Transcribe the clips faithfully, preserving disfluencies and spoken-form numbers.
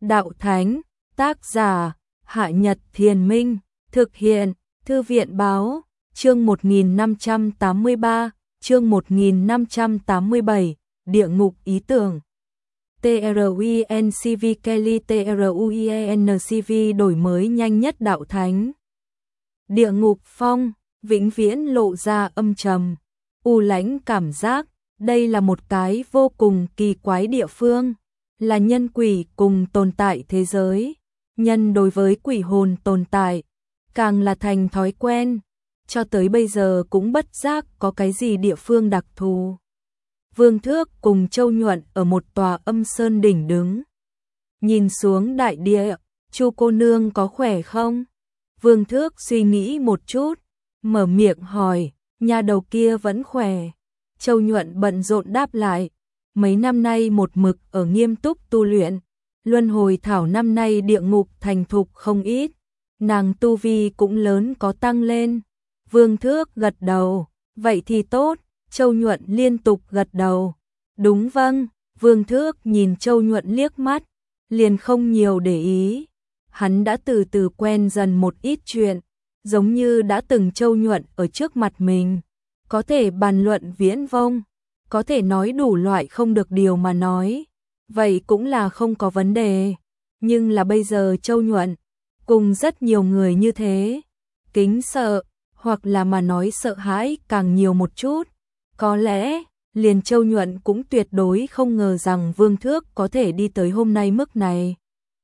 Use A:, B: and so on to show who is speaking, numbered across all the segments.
A: Đạo Thánh, tác giả, Hạ Nhật Thiền Minh, thực hiện, Thư viện Báo, chương một nghìn năm trăm tám mươi ba, chương một nghìn năm trăm tám mươi bảy, Địa ngục ý tưởng. TRUINCV Kelly TRUINCV đổi mới nhanh nhất Đạo Thánh. Địa ngục phong, vĩnh viễn lộ ra âm trầm, u lãnh cảm giác, đây là một cái vô cùng kỳ quái địa phương, là nhân quỷ cùng tồn tại thế giới. Nhân đối với quỷ hồn tồn tại, càng là thành thói quen, cho tới bây giờ cũng bất giác có cái gì địa phương đặc thù. Vương Thước cùng Châu Nhuận ở một tòa âm sơn đỉnh đứng. Nhìn xuống đại địa, Chu cô nương có khỏe không? Vương Thước suy nghĩ một chút, mở miệng hỏi, nhà đầu kia vẫn khỏe. Châu Nhuận bận rộn đáp lại, mấy năm nay một mực ở nghiêm túc tu luyện, luân hồi thảo năm nay địa ngục thành thục không ít, nàng tu vi cũng lớn có tăng lên. Vương Thước gật đầu, vậy thì tốt. Châu Nhuận liên tục gật đầu, đúng vâng. Vương Thước nhìn Châu Nhuận liếc mắt, liền không nhiều để ý. Hắn đã từ từ quen dần một ít chuyện, giống như đã từng Châu Nhuận ở trước mặt mình, có thể bàn luận viễn vông, có thể nói đủ loại không được điều mà nói, vậy cũng là không có vấn đề. Nhưng là bây giờ Châu Nhuận, cùng rất nhiều người như thế, kính sợ, hoặc là mà nói sợ hãi càng nhiều một chút. Có lẽ, liền Châu Nhuận cũng tuyệt đối không ngờ rằng Vương Thước có thể đi tới hôm nay mức này.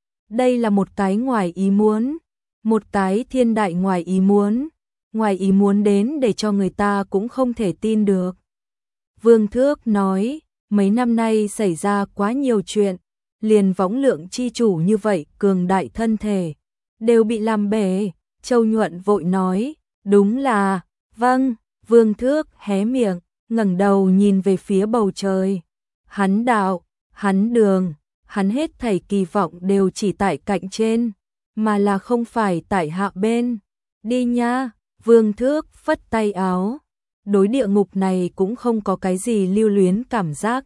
A: Đây là một cái ngoài ý muốn, một cái thiên đại ngoài ý muốn, ngoài ý muốn đến để cho người ta cũng không thể tin được. Vương Thước nói, mấy năm nay xảy ra quá nhiều chuyện, liền võng lượng chi chủ như vậy cường đại thân thể, đều bị làm bể. Châu Nhuận vội nói, đúng là, vâng. Vương Thước hé miệng, ngẩng đầu nhìn về phía bầu trời. Hắn đạo, hắn đường, hắn hết thảy kỳ vọng đều chỉ tại cạnh trên, mà là không phải tại hạ bên. Đi nha. Vương Thước phất tay áo. Đối địa ngục này cũng không có cái gì lưu luyến cảm giác.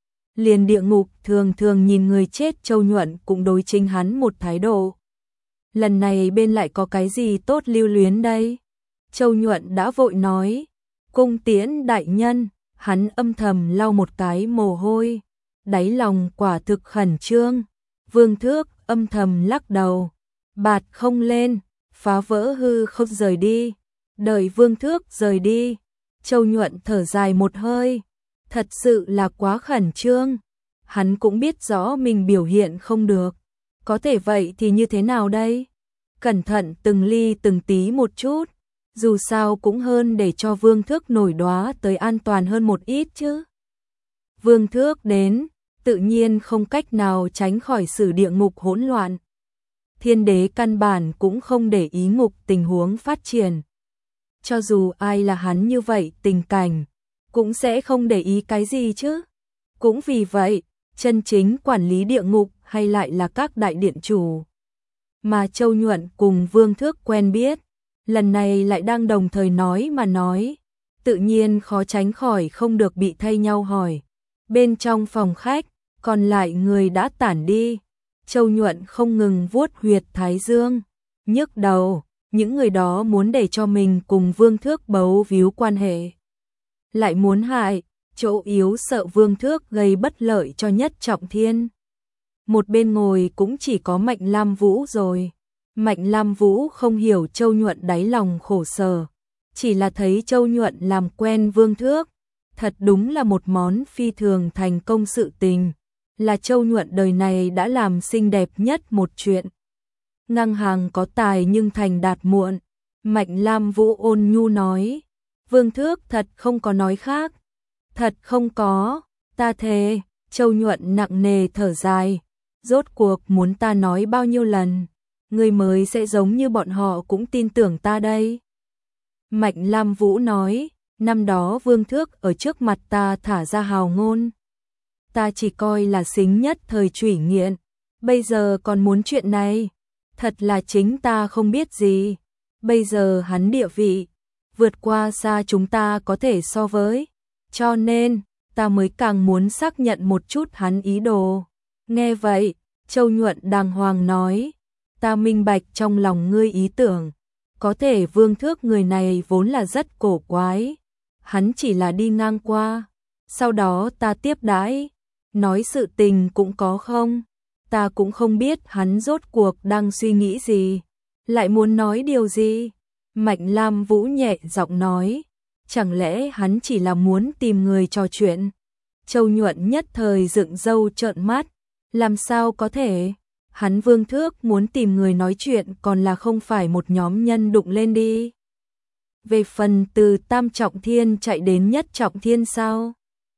A: Liền địa ngục thường thường nhìn người chết. Châu Nhuận cũng đối chính hắn một thái độ. Lần này bên lại có cái gì tốt lưu luyến đây? Châu Nhuận đã vội nói, cung tiễn đại nhân. Hắn âm thầm lau một cái mồ hôi, đáy lòng quả thực khẩn trương. Vương Thước âm thầm lắc đầu, bạt không lên, phá vỡ hư không rời đi. Đợi Vương Thước rời đi, Châu Nhuận thở dài một hơi, thật sự là quá khẩn trương. Hắn cũng biết rõ mình biểu hiện không được, có thể vậy thì như thế nào đây? Cẩn thận từng ly từng tí một chút, dù sao cũng hơn để cho Vương Thước nổi đoá tới an toàn hơn một ít chứ. Vương Thước đến, tự nhiên không cách nào tránh khỏi sự địa ngục hỗn loạn. Thiên đế căn bản cũng không để ý ngục tình huống phát triển. Cho dù ai là hắn như vậy tình cảnh, cũng sẽ không để ý cái gì chứ. Cũng vì vậy, chân chính quản lý địa ngục hay lại là các đại điện chủ. Mà Châu Nhuận cùng Vương Thước quen biết, lần này lại đang đồng thời nói mà nói, tự nhiên khó tránh khỏi không được bị thay nhau hỏi. Bên trong phòng khách, còn lại người đã tản đi. Châu Nhuận không ngừng vuốt huyệt thái dương, nhức đầu, những người đó muốn để cho mình cùng Vương Thước bấu víu quan hệ. Lại muốn hại, chỗ yếu sợ Vương Thước gây bất lợi cho Nhất Trọng Thiên. Một bên ngồi cũng chỉ có Mạnh Lam Vũ rồi. Mạnh Lam Vũ không hiểu Châu Nhuận đáy lòng khổ sở, chỉ là thấy Châu Nhuận làm quen Vương Thước, thật đúng là một món phi thường thành công sự tình, là Châu Nhuận đời này đã làm xinh đẹp nhất một chuyện. Ngang hàng có tài nhưng thành đạt muộn. Mạnh Lam Vũ ôn nhu nói, Vương Thước thật không có nói khác. Thật không có, ta thề. Châu Nhuận nặng nề thở dài, rốt cuộc muốn ta nói bao nhiêu lần, người mới sẽ giống như bọn họ cũng tin tưởng ta đây. Mạnh Lam Vũ nói, năm đó Vương Thước ở trước mặt ta thả ra hào ngôn, ta chỉ coi là xính nhất thời trủy nghiện, bây giờ còn muốn chuyện này, thật là chính ta không biết gì. Bây giờ hắn địa vị vượt qua xa chúng ta có thể so với, cho nên ta mới càng muốn xác nhận một chút hắn ý đồ. Nghe vậy, Châu Nhuận đàng hoàng nói, ta minh bạch trong lòng ngươi ý tưởng, có thể Vương Thước người này vốn là rất cổ quái, hắn chỉ là đi ngang qua, sau đó ta tiếp đãi, nói sự tình cũng có không, ta cũng không biết hắn rốt cuộc đang suy nghĩ gì, lại muốn nói điều gì. Mạnh Lam Vũ nhẹ giọng nói, chẳng lẽ hắn chỉ là muốn tìm người trò chuyện. Châu Nhuận nhất thời dựng râu trợn mắt, làm sao có thể, hắn Vương Thước muốn tìm người nói chuyện còn là không phải một nhóm nhân đụng lên đi. Về phần từ Tam Trọng Thiên chạy đến Nhất Trọng Thiên sao?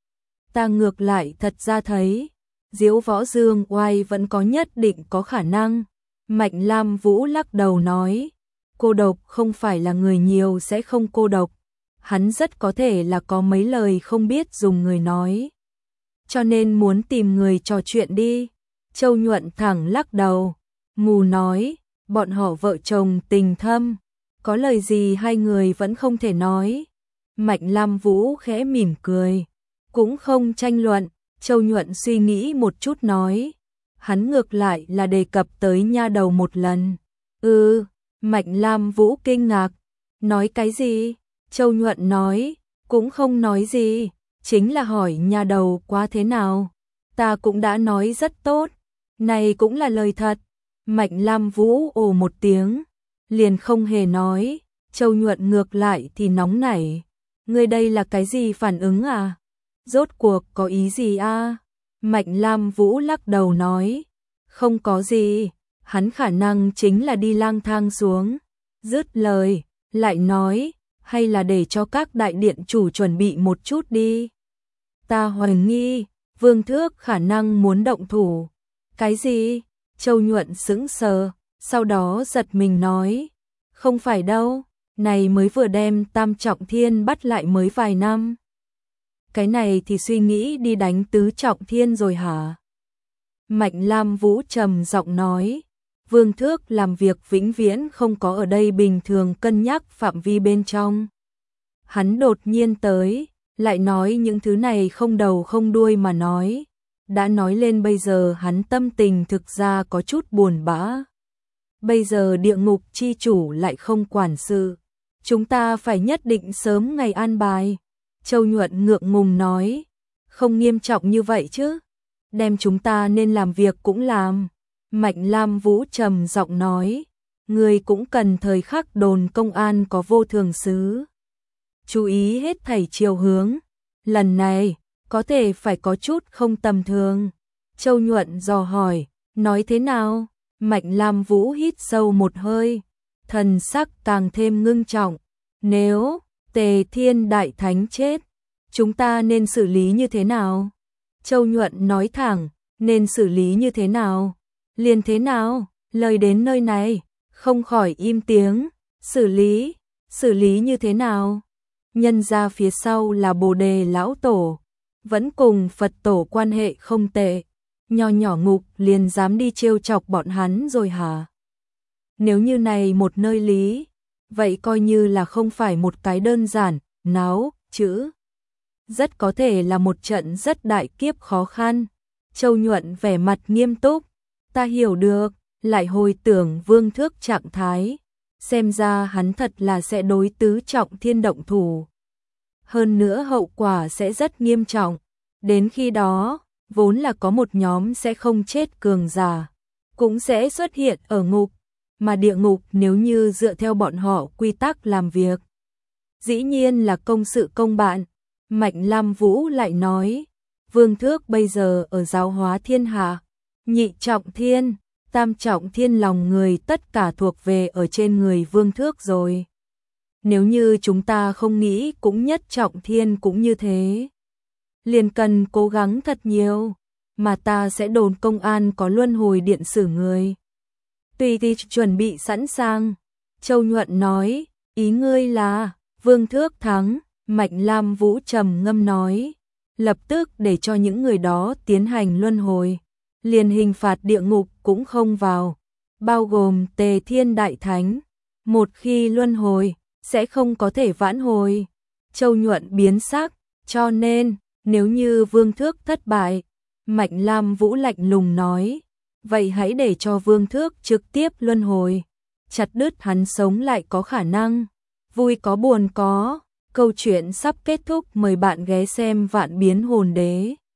A: Ta ngược lại thật ra thấy, Diếu Võ Dương Oai vẫn có nhất định có khả năng. Mạnh Lam Vũ lắc đầu nói, cô độc không phải là người nhiều sẽ không cô độc, hắn rất có thể là có mấy lời không biết dùng người nói. Cho nên muốn tìm người trò chuyện đi. Châu Nhuận thẳng lắc đầu, mù nói, bọn họ vợ chồng tình thâm, có lời gì hai người vẫn không thể nói. Mạnh Lam Vũ khẽ mỉm cười, cũng không tranh luận. Châu Nhuận suy nghĩ một chút nói, hắn ngược lại là đề cập tới nha đầu một lần. Ừ, Mạnh Lam Vũ kinh ngạc, nói cái gì? Châu Nhuận nói, cũng không nói gì, chính là hỏi nha đầu quá thế nào. Ta cũng đã nói rất tốt, này cũng là lời thật. Mạnh Lam Vũ ồ một tiếng, liền không hề nói. Châu Nhuận ngược lại thì nóng nảy, ngươi đây là cái gì phản ứng à? Rốt cuộc có ý gì a? Mạnh Lam Vũ lắc đầu nói, không có gì, hắn khả năng chính là đi lang thang xuống. Dứt lời, lại nói, hay là để cho các đại điện chủ chuẩn bị một chút đi. Ta hoài nghi, Vương Thước khả năng muốn động thủ. Cái gì? Châu Nhuận sững sờ, sau đó giật mình nói, không phải đâu, này mới vừa đem Tam Trọng Thiên bắt lại mới vài năm. Cái này thì suy nghĩ đi đánh Tứ Trọng Thiên rồi hả? Mạnh Lam Vũ trầm giọng nói, Vương Thước làm việc vĩnh viễn không có ở đây bình thường cân nhắc phạm vi bên trong. Hắn đột nhiên tới, lại nói những thứ này không đầu không đuôi mà nói. Đã nói lên bây giờ hắn tâm tình thực ra có chút buồn bã. Bây giờ địa ngục chi chủ lại không quản sự. Chúng ta phải nhất định sớm ngày an bài. Châu Nhuận ngượng ngùng nói, không nghiêm trọng như vậy chứ. Đem chúng ta nên làm việc cũng làm. Mạnh Lam Vũ trầm giọng nói, người cũng cần thời khắc đồn công an có vô thường sứ. Chú ý hết thảy chiều hướng. Lần này, có thể phải có chút không tầm thường. Châu Nhuận dò hỏi, nói thế nào? Mạnh Lam Vũ hít sâu một hơi, thần sắc càng thêm ngưng trọng. Nếu Tề Thiên Đại Thánh chết, chúng ta nên xử lý như thế nào? Châu Nhuận nói thẳng, nên xử lý như thế nào? Liền thế nào? Lời đến nơi này, không khỏi im tiếng. Xử lý, xử lý như thế nào? Nhân ra phía sau là Bồ Đề Lão Tổ, vẫn cùng Phật Tổ quan hệ không tệ, nho nhỏ ngục liền dám đi trêu chọc bọn hắn rồi hả? Nếu như này một nơi lý, vậy coi như là không phải một cái đơn giản, náo, chữ. Rất có thể là một trận rất đại kiếp khó khăn. Châu Nhuận vẻ mặt nghiêm túc, ta hiểu được, lại hồi tưởng Vương Thước trạng thái. Xem ra hắn thật là sẽ đối Tứ Trọng Thiên động thủ. Hơn nữa hậu quả sẽ rất nghiêm trọng. Đến khi đó, vốn là có một nhóm sẽ không chết cường giả, cũng sẽ xuất hiện ở ngục. Mà địa ngục nếu như dựa theo bọn họ quy tắc làm việc, dĩ nhiên là công sự công bạn. Mạnh Lam Vũ lại nói, Vương Thước bây giờ ở giáo hóa thiên hạ, nhị trọng thiên, tam trọng thiên lòng người tất cả thuộc về ở trên người Vương Thước rồi. Nếu như chúng ta không nghĩ cũng nhất trọng thiên cũng như thế, liền cần cố gắng thật nhiều, mà ta sẽ đồn công an có luân hồi điện xử người. Tùy thì chuẩn bị sẵn sàng. Châu Nhuận nói, ý ngươi là, Vương Thước thắng. Mạnh Lam Vũ trầm ngâm nói, lập tức để cho những người đó tiến hành luân hồi, liền hình phạt địa ngục cũng không vào, bao gồm Tề Thiên Đại Thánh. Một khi luân hồi, sẽ không có thể vãn hồi. Châu Nhuận biến sắc, cho nên, nếu như Vương Thước thất bại, Mạnh Lam Vũ lạnh lùng nói, vậy hãy để cho Vương Thước trực tiếp luân hồi, chặt đứt hắn sống lại có khả năng, vui có buồn có. Câu chuyện sắp kết thúc, mời bạn ghé xem Vạn Biến Hồn Đế.